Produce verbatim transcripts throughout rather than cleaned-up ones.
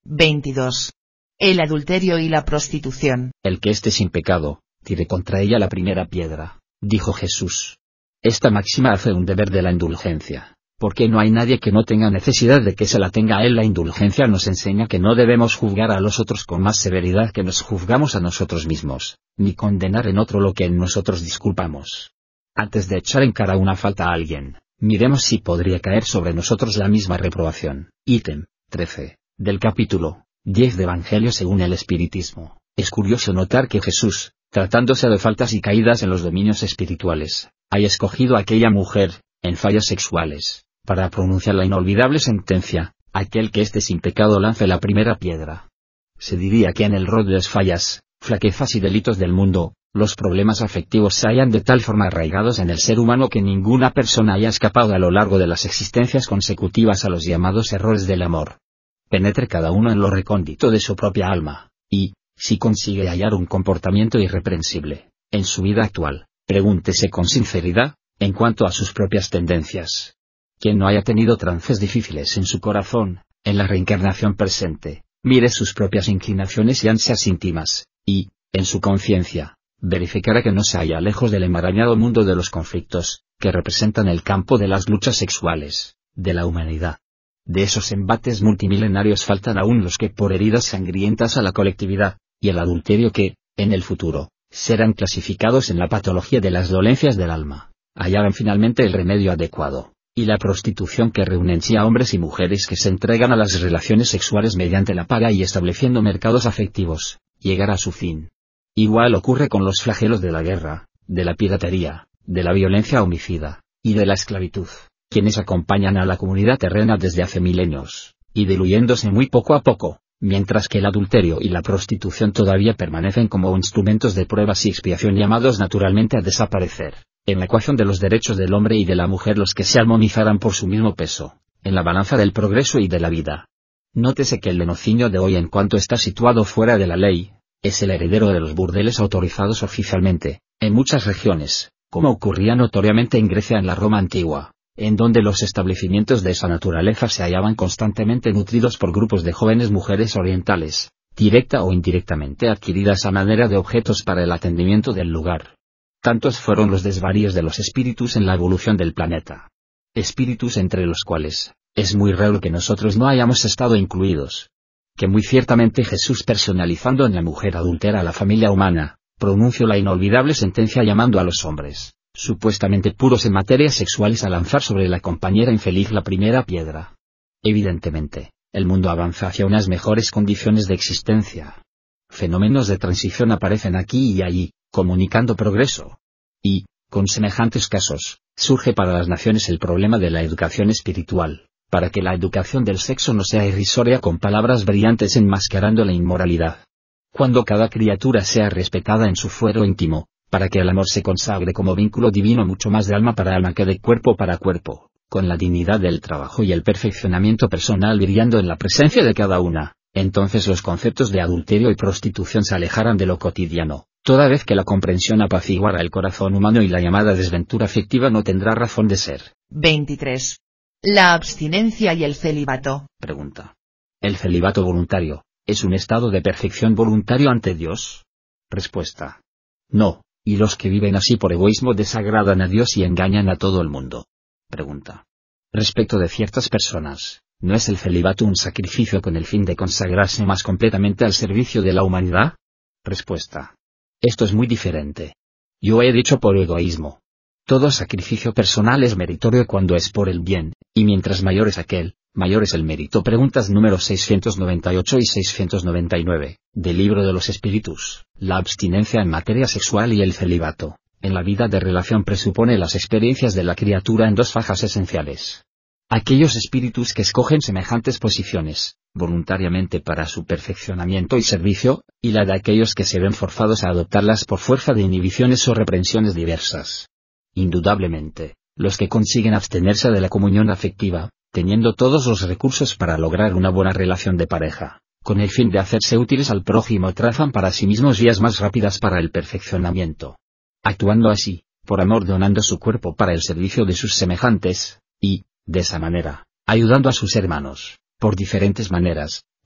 veintidós. El adulterio y la prostitución. El que esté sin pecado, tire contra ella la primera piedra, dijo Jesús. Esta máxima hace un deber de la indulgencia, porque no hay nadie que no tenga necesidad de que se la tenga a él. La indulgencia nos enseña que no debemos juzgar a los otros con más severidad que nos juzgamos a nosotros mismos, ni condenar en otro lo que en nosotros disculpamos. Antes de echar en cara una falta a alguien, miremos si podría caer sobre nosotros la misma reprobación. Ítem trece, del capítulo diez de Evangelio según el Espiritismo. Es curioso notar que Jesús, tratándose de faltas y caídas en los dominios espirituales, haya escogido a aquella mujer, en fallos sexuales, para pronunciar la inolvidable sentencia: aquel que esté sin pecado lance la primera piedra. Se diría que en el rol de las fallas, flaquezas y delitos del mundo, los problemas afectivos se hallan de tal forma arraigados en el ser humano que ninguna persona haya escapado a lo largo de las existencias consecutivas a los llamados errores del amor. Penetre cada uno en lo recóndito de su propia alma, y, si consigue hallar un comportamiento irreprensible, en su vida actual, pregúntese con sinceridad, en cuanto a sus propias tendencias. Quien no haya tenido trances difíciles en su corazón, en la reencarnación presente, mire sus propias inclinaciones y ansias íntimas, y, en su conciencia, verificará que no se halla lejos del enmarañado mundo de los conflictos, que representan el campo de las luchas sexuales, de la humanidad. De esos embates multimilenarios faltan aún los que por heridas sangrientas a la colectividad, y el adulterio que, en el futuro, serán clasificados en la patología de las dolencias del alma, hallarán finalmente el remedio adecuado, y la prostitución que reúne en sí a hombres y mujeres que se entregan a las relaciones sexuales mediante la paga y estableciendo mercados afectivos, llegará a su fin. Igual ocurre con los flagelos de la guerra, de la piratería, de la violencia homicida, y de la esclavitud, quienes acompañan a la comunidad terrena desde hace milenios, y diluyéndose muy poco a poco, mientras que el adulterio y la prostitución todavía permanecen como instrumentos de pruebas y expiación llamados naturalmente a desaparecer, en la ecuación de los derechos del hombre y de la mujer los que se armonizarán por su mismo peso, en la balanza del progreso y de la vida. Nótese que el lenocinio de hoy en cuanto está situado fuera de la ley, es el heredero de los burdeles autorizados oficialmente, en muchas regiones, como ocurría notoriamente en Grecia en la Roma antigua, en donde los establecimientos de esa naturaleza se hallaban constantemente nutridos por grupos de jóvenes mujeres orientales, directa o indirectamente adquiridas a manera de objetos para el atendimiento del lugar. Tantos fueron los desvaríos de los espíritus en la evolución del planeta. Espíritus entre los cuales, es muy raro que nosotros no hayamos estado incluidos. Que muy ciertamente Jesús, personalizando en la mujer adúltera a la familia humana, pronunció la inolvidable sentencia llamando a los hombres, supuestamente puros en materias sexuales, a lanzar sobre la compañera infeliz la primera piedra. Evidentemente, el mundo avanza hacia unas mejores condiciones de existencia. Fenómenos de transición aparecen aquí y allí, comunicando progreso. Y, con semejantes casos, surge para las naciones el problema de la educación espiritual, para que la educación del sexo no sea irrisoria con palabras brillantes enmascarando la inmoralidad. Cuando cada criatura sea respetada en su fuero íntimo, para que el amor se consagre como vínculo divino mucho más de alma para alma que de cuerpo para cuerpo, con la dignidad del trabajo y el perfeccionamiento personal brillando en la presencia de cada una, entonces los conceptos de adulterio y prostitución se alejarán de lo cotidiano, toda vez que la comprensión apaciguará el corazón humano y la llamada desventura afectiva no tendrá razón de ser. veintitrés. La abstinencia y el celibato. Pregunta. ¿El celibato voluntario es un estado de perfección voluntario ante Dios? Respuesta. No, y los que viven así por egoísmo desagradan a Dios y engañan a todo el mundo. Pregunta. Respecto de ciertas personas, ¿no es el celibato un sacrificio con el fin de consagrarse más completamente al servicio de la humanidad? Respuesta. Esto es muy diferente. Yo he dicho por egoísmo. Todo sacrificio personal es meritorio cuando es por el bien, y mientras mayor es aquel, mayor es el mérito. Preguntas número seiscientos noventa y ocho y seiscientos noventa y nueve, del Libro de los Espíritus. La abstinencia en materia sexual y el celibato, en la vida de relación presupone las experiencias de la criatura en dos fajas esenciales. Aquellos espíritus que escogen semejantes posiciones, voluntariamente para su perfeccionamiento y servicio, y la de aquellos que se ven forzados a adoptarlas por fuerza de inhibiciones o reprensiones diversas. Indudablemente, los que consiguen abstenerse de la comunión afectiva, teniendo todos los recursos para lograr una buena relación de pareja, con el fin de hacerse útiles al prójimo, trazan para sí mismos vías más rápidas para el perfeccionamiento. Actuando así, por amor donando su cuerpo para el servicio de sus semejantes, y, de esa manera, ayudando a sus hermanos, por diferentes maneras,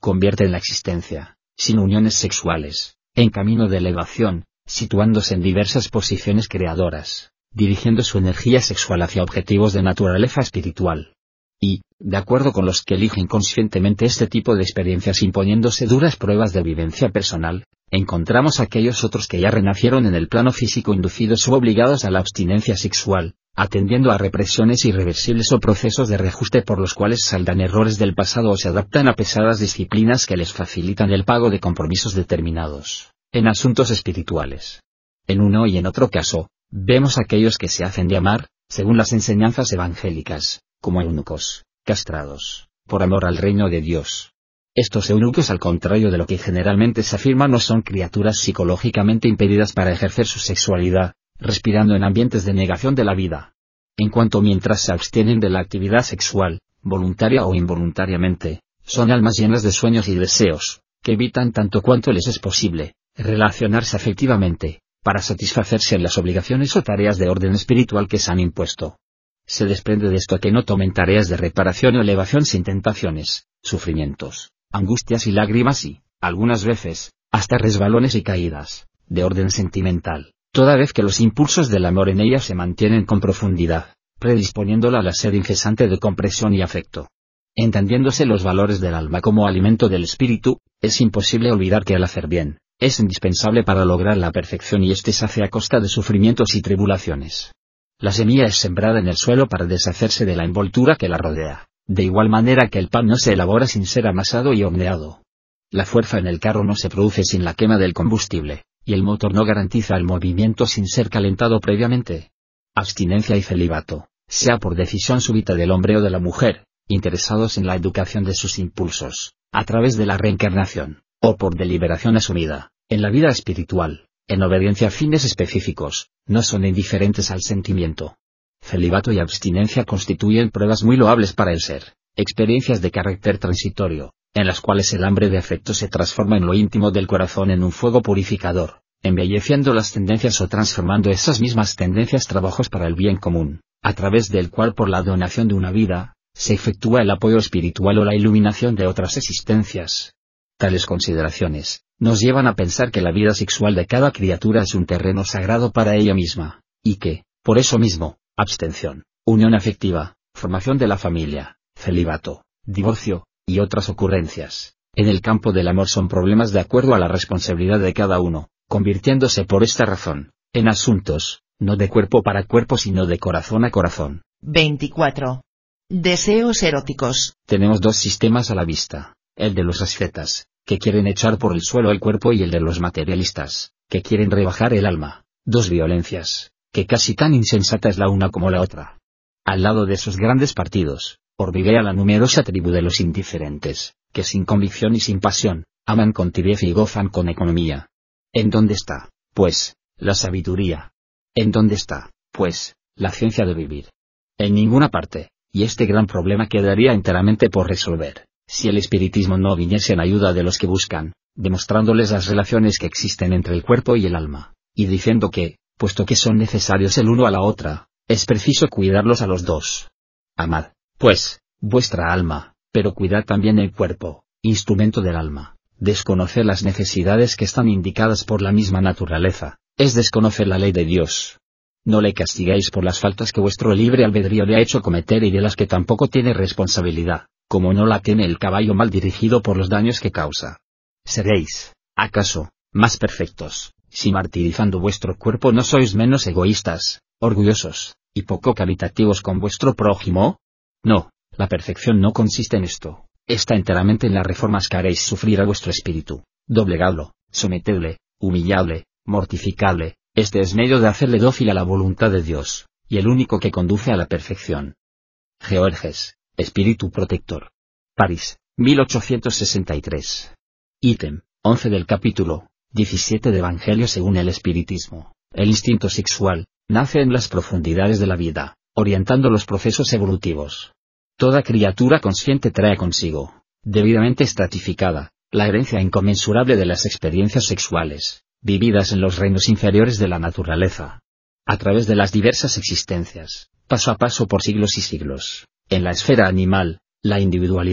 convierte en la existencia, sin uniones sexuales, en camino de elevación, situándose en diversas posiciones creadoras, dirigiendo su energía sexual hacia objetivos de naturaleza espiritual. Y, de acuerdo con los que eligen conscientemente este tipo de experiencias imponiéndose duras pruebas de vivencia personal, encontramos aquellos otros que ya renacieron en el plano físico inducidos o obligados a la abstinencia sexual, atendiendo a represiones irreversibles o procesos de reajuste por los cuales saldan errores del pasado o se adaptan a pesadas disciplinas que les facilitan el pago de compromisos determinados, en asuntos espirituales. En uno y en otro caso, vemos aquellos que se hacen llamar, según las enseñanzas evangélicas, como eunucos, castrados, por amor al reino de Dios. Estos eunucos, al contrario de lo que generalmente se afirma, no son criaturas psicológicamente impedidas para ejercer su sexualidad, respirando en ambientes de negación de la vida. En cuanto mientras se abstienen de la actividad sexual, voluntaria o involuntariamente, son almas llenas de sueños y deseos, que evitan tanto cuanto les es posible, relacionarse afectivamente, para satisfacerse en las obligaciones o tareas de orden espiritual que se han impuesto. Se desprende de esto que no tomen tareas de reparación o elevación sin tentaciones, sufrimientos, angustias y lágrimas y, algunas veces, hasta resbalones y caídas, de orden sentimental, toda vez que los impulsos del amor en ella se mantienen con profundidad, predisponiéndola a la sed incesante de compresión y afecto. Entendiéndose los valores del alma como alimento del espíritu, es imposible olvidar que al hacer bien, es indispensable para lograr la perfección y éste se hace a costa de sufrimientos y tribulaciones. La semilla es sembrada en el suelo para deshacerse de la envoltura que la rodea, de igual manera que el pan no se elabora sin ser amasado y horneado. La fuerza en el carro no se produce sin la quema del combustible, y el motor no garantiza el movimiento sin ser calentado previamente. Abstinencia y celibato, sea por decisión súbita del hombre o de la mujer, interesados en la educación de sus impulsos, a través de la reencarnación, o por deliberación asumida, en la vida espiritual, en obediencia a fines específicos, no son indiferentes al sentimiento. Celibato y abstinencia constituyen pruebas muy loables para el ser, experiencias de carácter transitorio, en las cuales el hambre de afecto se transforma en lo íntimo del corazón en un fuego purificador, embelleciendo las tendencias o transformando esas mismas tendencias trabajos para el bien común, a través del cual por la donación de una vida, se efectúa el apoyo espiritual o la iluminación de otras existencias. Tales consideraciones nos llevan a pensar que la vida sexual de cada criatura es un terreno sagrado para ella misma, y que, por eso mismo, abstención, unión afectiva, formación de la familia, celibato, divorcio, y otras ocurrencias, en el campo del amor son problemas de acuerdo a la responsabilidad de cada uno, convirtiéndose por esta razón, en asuntos, no de cuerpo para cuerpo sino de corazón a corazón. veinticuatro. Deseos eróticos. Tenemos dos sistemas a la vista, el de los ascetas, que quieren echar por el suelo el cuerpo y el de los materialistas, que quieren rebajar el alma, dos violencias, que casi tan insensata es la una como la otra. Al lado de esos grandes partidos, orbea la numerosa tribu de los indiferentes, que sin convicción y sin pasión, aman con tibieza y gozan con economía. ¿En dónde está, pues, la sabiduría? ¿En dónde está, pues, la ciencia de vivir? En ninguna parte, y este gran problema quedaría enteramente por resolver, si el espiritismo no viniese en ayuda de los que buscan, demostrándoles las relaciones que existen entre el cuerpo y el alma, y diciendo que, puesto que son necesarios el uno a la otra, es preciso cuidarlos a los dos. Amad, pues, vuestra alma, pero cuidad también el cuerpo, instrumento del alma. Desconocer las necesidades que están indicadas por la misma naturaleza, es desconocer la ley de Dios. No le castiguéis por las faltas que vuestro libre albedrío le ha hecho cometer y de las que tampoco tiene responsabilidad, como no la tiene el caballo mal dirigido por los daños que causa. Seréis, acaso, más perfectos, si martirizando vuestro cuerpo no sois menos egoístas, orgullosos, y poco caritativos con vuestro prójimo. No, la perfección no consiste en esto, está enteramente en las reformas que haréis sufrir a vuestro espíritu, doblegadlo, sometedle, humilladle, mortificadle. Este es medio de hacerle dócil a la voluntad de Dios, y el único que conduce a la perfección. Georges, Espíritu Protector. París, mil ochocientos sesenta y tres. Ítem, once del capítulo diecisiete de Evangelio según el Espiritismo. El instinto sexual, nace en las profundidades de la vida, orientando los procesos evolutivos. Toda criatura consciente trae consigo, debidamente estratificada, la herencia inconmensurable de las experiencias sexuales, vividas en los reinos inferiores de la naturaleza. A través de las diversas existencias, paso a paso por siglos y siglos, en la esfera animal, la individualidad,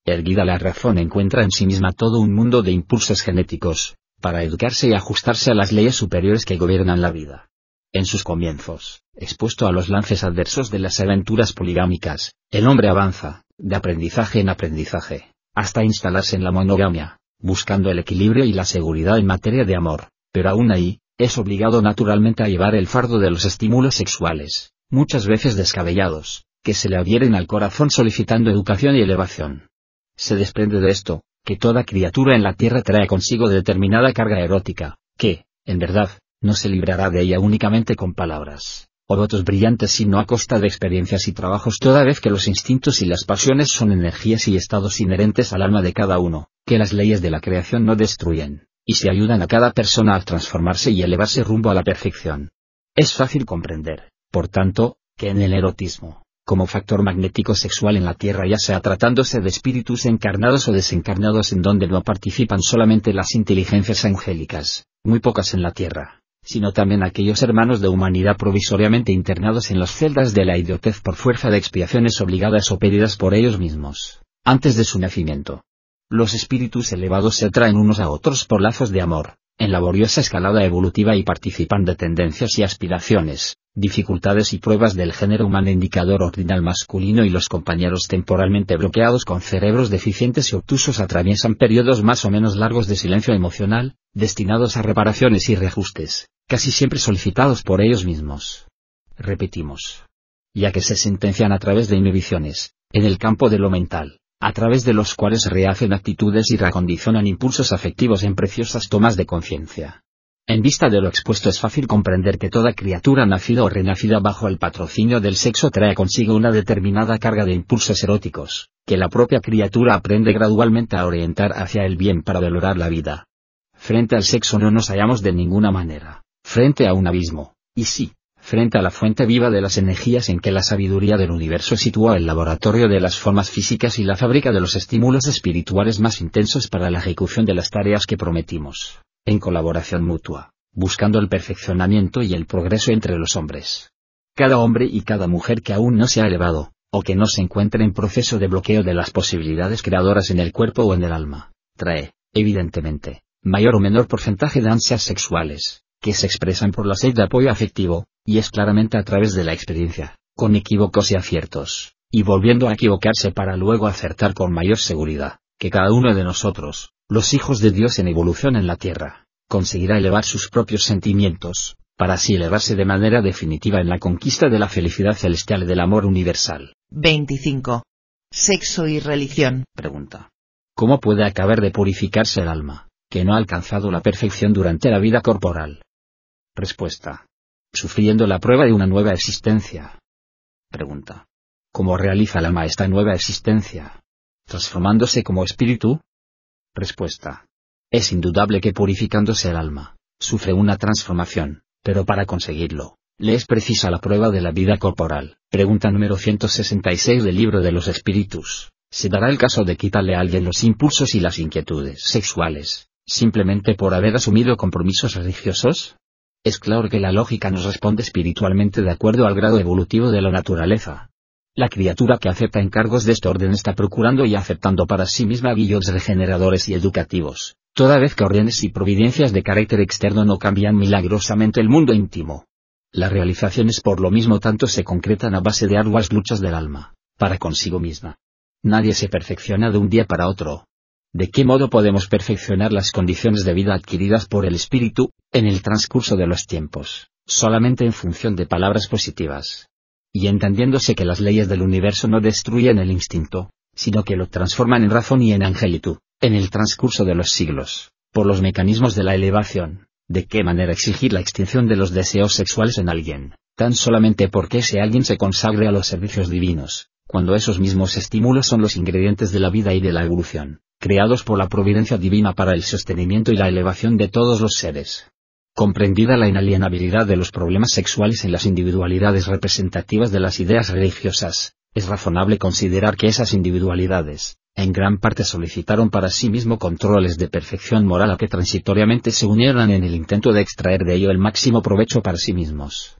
Erguida la razón encuentra en sí misma todo un mundo de impulsos genéticos, para educarse y ajustarse a las leyes superiores que gobiernan la vida. En sus comienzos, expuesto a los lances adversos de las aventuras poligámicas, el hombre avanza, de aprendizaje en aprendizaje, hasta instalarse en la monogamia, buscando el equilibrio y la seguridad en materia de amor, pero aún ahí, es obligado naturalmente a llevar el fardo de los estímulos sexuales, muchas veces descabellados, que se le adhieren al corazón solicitando educación y elevación. Se desprende de esto, que toda criatura en la tierra trae consigo determinada carga erótica, que, en verdad, no se librará de ella únicamente con palabras, o votos brillantes sino a costa de experiencias y trabajos toda vez que los instintos y las pasiones son energías y estados inherentes al alma de cada uno, que las leyes de la creación no destruyen, y se ayudan a cada persona a transformarse y elevarse rumbo a la perfección. Es fácil comprender, por tanto, que en el erotismo, como factor magnético sexual en la Tierra ya sea tratándose de espíritus encarnados o desencarnados en donde no participan solamente las inteligencias angélicas, muy pocas en la Tierra, sino también aquellos hermanos de humanidad provisoriamente internados en las celdas de la idiotez por fuerza de expiaciones obligadas o pedidas por ellos mismos, antes de su nacimiento. Los espíritus elevados se atraen unos a otros por lazos de amor, en laboriosa escalada evolutiva y participan de tendencias y aspiraciones, dificultades y pruebas del género humano indicador ordinal masculino y los compañeros temporalmente bloqueados con cerebros deficientes y obtusos atraviesan periodos más o menos largos de silencio emocional, destinados a reparaciones y reajustes, casi siempre solicitados por ellos mismos. Repetimos. Ya que se sentencian a través de inhibiciones, en el campo de lo mental, a través de los cuales rehacen actitudes y reacondicionan impulsos afectivos en preciosas tomas de conciencia. En vista de lo expuesto es fácil comprender que toda criatura nacida o renacida bajo el patrocinio del sexo trae consigo una determinada carga de impulsos eróticos, que la propia criatura aprende gradualmente a orientar hacia el bien para valorar la vida. Frente al sexo no nos hallamos de ninguna manera, frente a un abismo, y sí, frente a la fuente viva de las energías en que la sabiduría del universo sitúa el laboratorio de las formas físicas y la fábrica de los estímulos espirituales más intensos para la ejecución de las tareas que prometimos, en colaboración mutua, buscando el perfeccionamiento y el progreso entre los hombres. Cada hombre y cada mujer que aún no se ha elevado, o que no se encuentre en proceso de bloqueo de las posibilidades creadoras en el cuerpo o en el alma, trae, evidentemente, mayor o menor porcentaje de ansias sexuales, que se expresan por la sed de apoyo afectivo, y es claramente a través de la experiencia, con equívocos y aciertos, y volviendo a equivocarse para luego acertar con mayor seguridad, que cada uno de nosotros, los hijos de Dios en evolución en la tierra, conseguirá elevar sus propios sentimientos, para así elevarse de manera definitiva en la conquista de la felicidad celestial y del amor universal. veinticinco. Sexo y religión. Pregunta. ¿Cómo puede acabar de purificarse el alma, que no ha alcanzado la perfección durante la vida corporal? Respuesta. Sufriendo la prueba de una nueva existencia. Pregunta. ¿Cómo realiza el alma esta nueva existencia? ¿Transformándose como espíritu? Respuesta. Es indudable que purificándose el alma, sufre una transformación, pero para conseguirlo, le es precisa la prueba de la vida corporal. Pregunta número ciento sesenta y seis del Libro de los Espíritus. ¿Se dará el caso de quitarle a alguien los impulsos y las inquietudes sexuales, simplemente por haber asumido compromisos religiosos? Es claro que la lógica nos responde espiritualmente de acuerdo al grado evolutivo de la naturaleza. La criatura que acepta encargos de este orden está procurando y aceptando para sí misma guíos regeneradores y educativos, toda vez que órdenes y providencias de carácter externo no cambian milagrosamente el mundo íntimo. Las realizaciones por lo mismo tanto se concretan a base de arduas luchas del alma, para consigo misma. Nadie se perfecciona de un día para otro. ¿De qué modo podemos perfeccionar las condiciones de vida adquiridas por el espíritu, en el transcurso de los tiempos, solamente en función de palabras positivas? Y entendiéndose que las leyes del universo no destruyen el instinto, sino que lo transforman en razón y en angelitud, en el transcurso de los siglos, por los mecanismos de la elevación, ¿de qué manera exigir la extinción de los deseos sexuales en alguien, tan solamente porque ese alguien se consagre a los servicios divinos, cuando esos mismos estímulos son los ingredientes de la vida y de la evolución, creados por la providencia divina para el sostenimiento y la elevación de todos los seres? Comprendida la inalienabilidad de los problemas sexuales en las individualidades representativas de las ideas religiosas, es razonable considerar que esas individualidades, en gran parte solicitaron para sí mismo controles de perfección moral a que transitoriamente se unieran en el intento de extraer de ello el máximo provecho para sí mismos.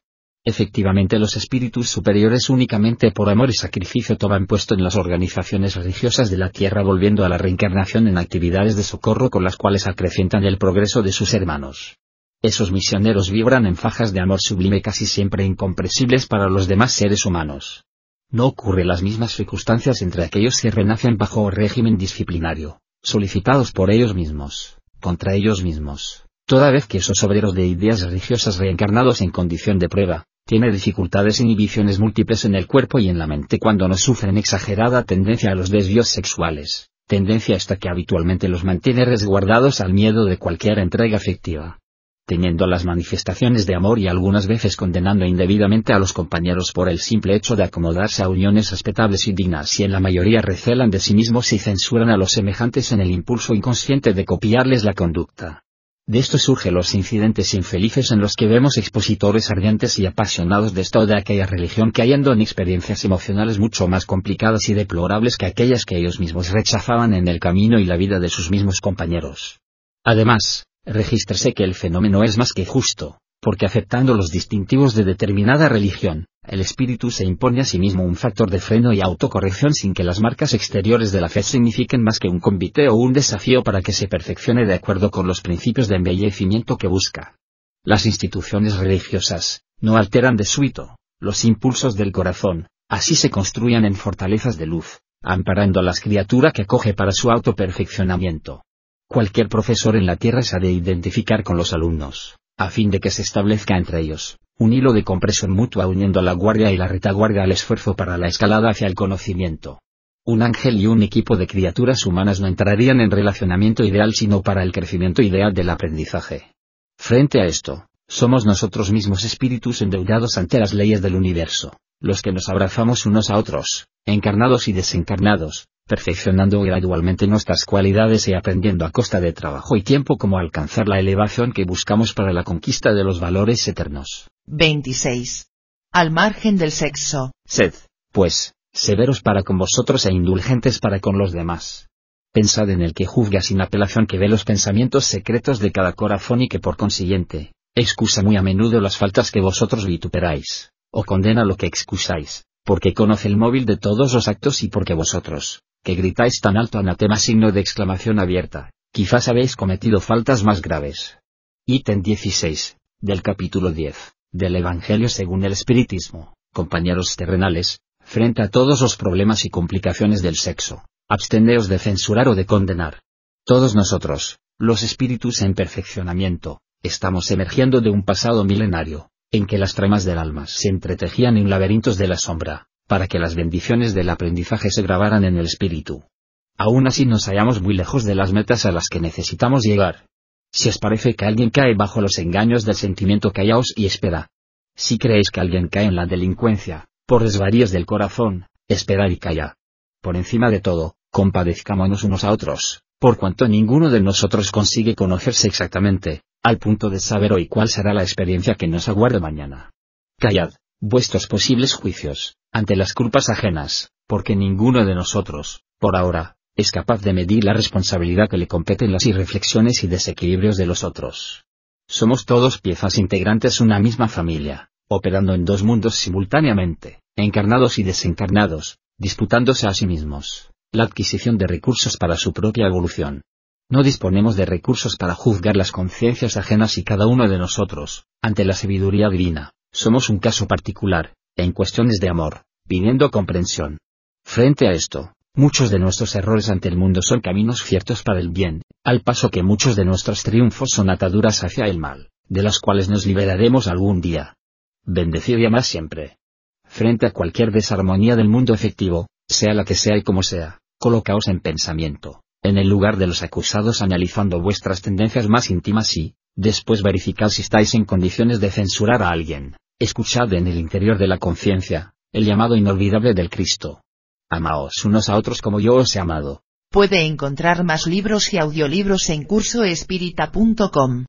Efectivamente, los espíritus superiores únicamente por amor y sacrificio toman puesto en las organizaciones religiosas de la tierra, volviendo a la reencarnación en actividades de socorro con las cuales acrecientan el progreso de sus hermanos. Esos misioneros vibran en fajas de amor sublime casi siempre incomprensibles para los demás seres humanos. No ocurren las mismas circunstancias entre aquellos que renacen bajo régimen disciplinario, solicitados por ellos mismos, contra ellos mismos, toda vez que esos obreros de ideas religiosas reencarnados en condición de prueba, tienen dificultades e inhibiciones múltiples en el cuerpo y en la mente cuando no sufren exagerada tendencia a los desvíos sexuales, tendencia esta que habitualmente los mantiene resguardados al miedo de cualquier entrega afectiva. Temiendo las manifestaciones de amor y algunas veces condenando indebidamente a los compañeros por el simple hecho de acomodarse a uniones respetables y dignas, y en la mayoría recelan de sí mismos y censuran a los semejantes en el impulso inconsciente de copiarles la conducta. De esto surgen los incidentes infelices en los que vemos expositores ardientes y apasionados de esta o de aquella religión cayendo en experiencias emocionales mucho más complicadas y deplorables que aquellas que ellos mismos rechazaban en el camino y la vida de sus mismos compañeros. Además, regístrese que el fenómeno es más que justo, porque aceptando los distintivos de determinada religión, el espíritu se impone a sí mismo un factor de freno y autocorrección sin que las marcas exteriores de la fe signifiquen más que un convite o un desafío para que se perfeccione de acuerdo con los principios de embellecimiento que busca. Las instituciones religiosas no alteran de súbito los impulsos del corazón, así se construyan en fortalezas de luz, amparando a las criaturas que acoge para su autoperfeccionamiento. Cualquier profesor en la tierra se ha de identificar con los alumnos, a fin de que se establezca entre ellos un hilo de compresión mutua uniendo a la guardia y la retaguardia al esfuerzo para la escalada hacia el conocimiento. Un ángel y un equipo de criaturas humanas no entrarían en relacionamiento ideal sino para el crecimiento ideal del aprendizaje. Frente a esto, somos nosotros mismos espíritus endeudados ante las leyes del universo, los que nos abrazamos unos a otros, encarnados y desencarnados, perfeccionando gradualmente nuestras cualidades y aprendiendo a costa de trabajo y tiempo cómo alcanzar la elevación que buscamos para la conquista de los valores eternos. veintiséis. Al margen del sexo. Sed, pues, severos para con vosotros e indulgentes para con los demás. Pensad en el que juzga sin apelación, que ve los pensamientos secretos de cada corazón y que por consiguiente, excusa muy a menudo las faltas que vosotros vituperáis, o condena lo que excusáis, porque conoce el móvil de todos los actos y porque vosotros, que gritáis tan alto anatema signo de exclamación abierta, quizás habéis cometido faltas más graves. Ítem dieciséis, del capítulo diez, del Evangelio según el Espiritismo. Compañeros terrenales, frente a todos los problemas y complicaciones del sexo, absteneos de censurar o de condenar. Todos nosotros, los espíritus en perfeccionamiento, estamos emergiendo de un pasado milenario, en que las tramas del alma se entretejían en laberintos de la sombra, para que las bendiciones del aprendizaje se grabaran en el espíritu. Aún así nos hallamos muy lejos de las metas a las que necesitamos llegar. Si os parece que alguien cae bajo los engaños del sentimiento, callaos y espera. Si creéis que alguien cae en la delincuencia, por desvaríos del corazón, esperad y calla. Por encima de todo, compadezcámonos unos a otros, por cuanto ninguno de nosotros consigue conocerse exactamente, al punto de saber hoy cuál será la experiencia que nos aguarde mañana. Callad vuestros posibles juicios, ante las culpas ajenas, porque ninguno de nosotros, por ahora, es capaz de medir la responsabilidad que le compete en las irreflexiones y desequilibrios de los otros. Somos todos piezas integrantes de una misma familia, operando en dos mundos simultáneamente, encarnados y desencarnados, disputándose a sí mismos la adquisición de recursos para su propia evolución. No disponemos de recursos para juzgar las conciencias ajenas y cada uno de nosotros, ante la sabiduría divina, somos un caso particular, en cuestiones de amor, pidiendo comprensión. Frente a esto, muchos de nuestros errores ante el mundo son caminos ciertos para el bien, al paso que muchos de nuestros triunfos son ataduras hacia el mal, de las cuales nos liberaremos algún día. Bendecid y amad siempre. Frente a cualquier desarmonía del mundo efectivo, sea la que sea y como sea, colocaos en pensamiento, en el lugar de los acusados, analizando vuestras tendencias más íntimas y, después verificad si estáis en condiciones de censurar a alguien. Escuchad en el interior de la conciencia, el llamado inolvidable del Cristo. Amaos unos a otros como yo os he amado. Puede encontrar más libros y audiolibros en curso espírita punto com.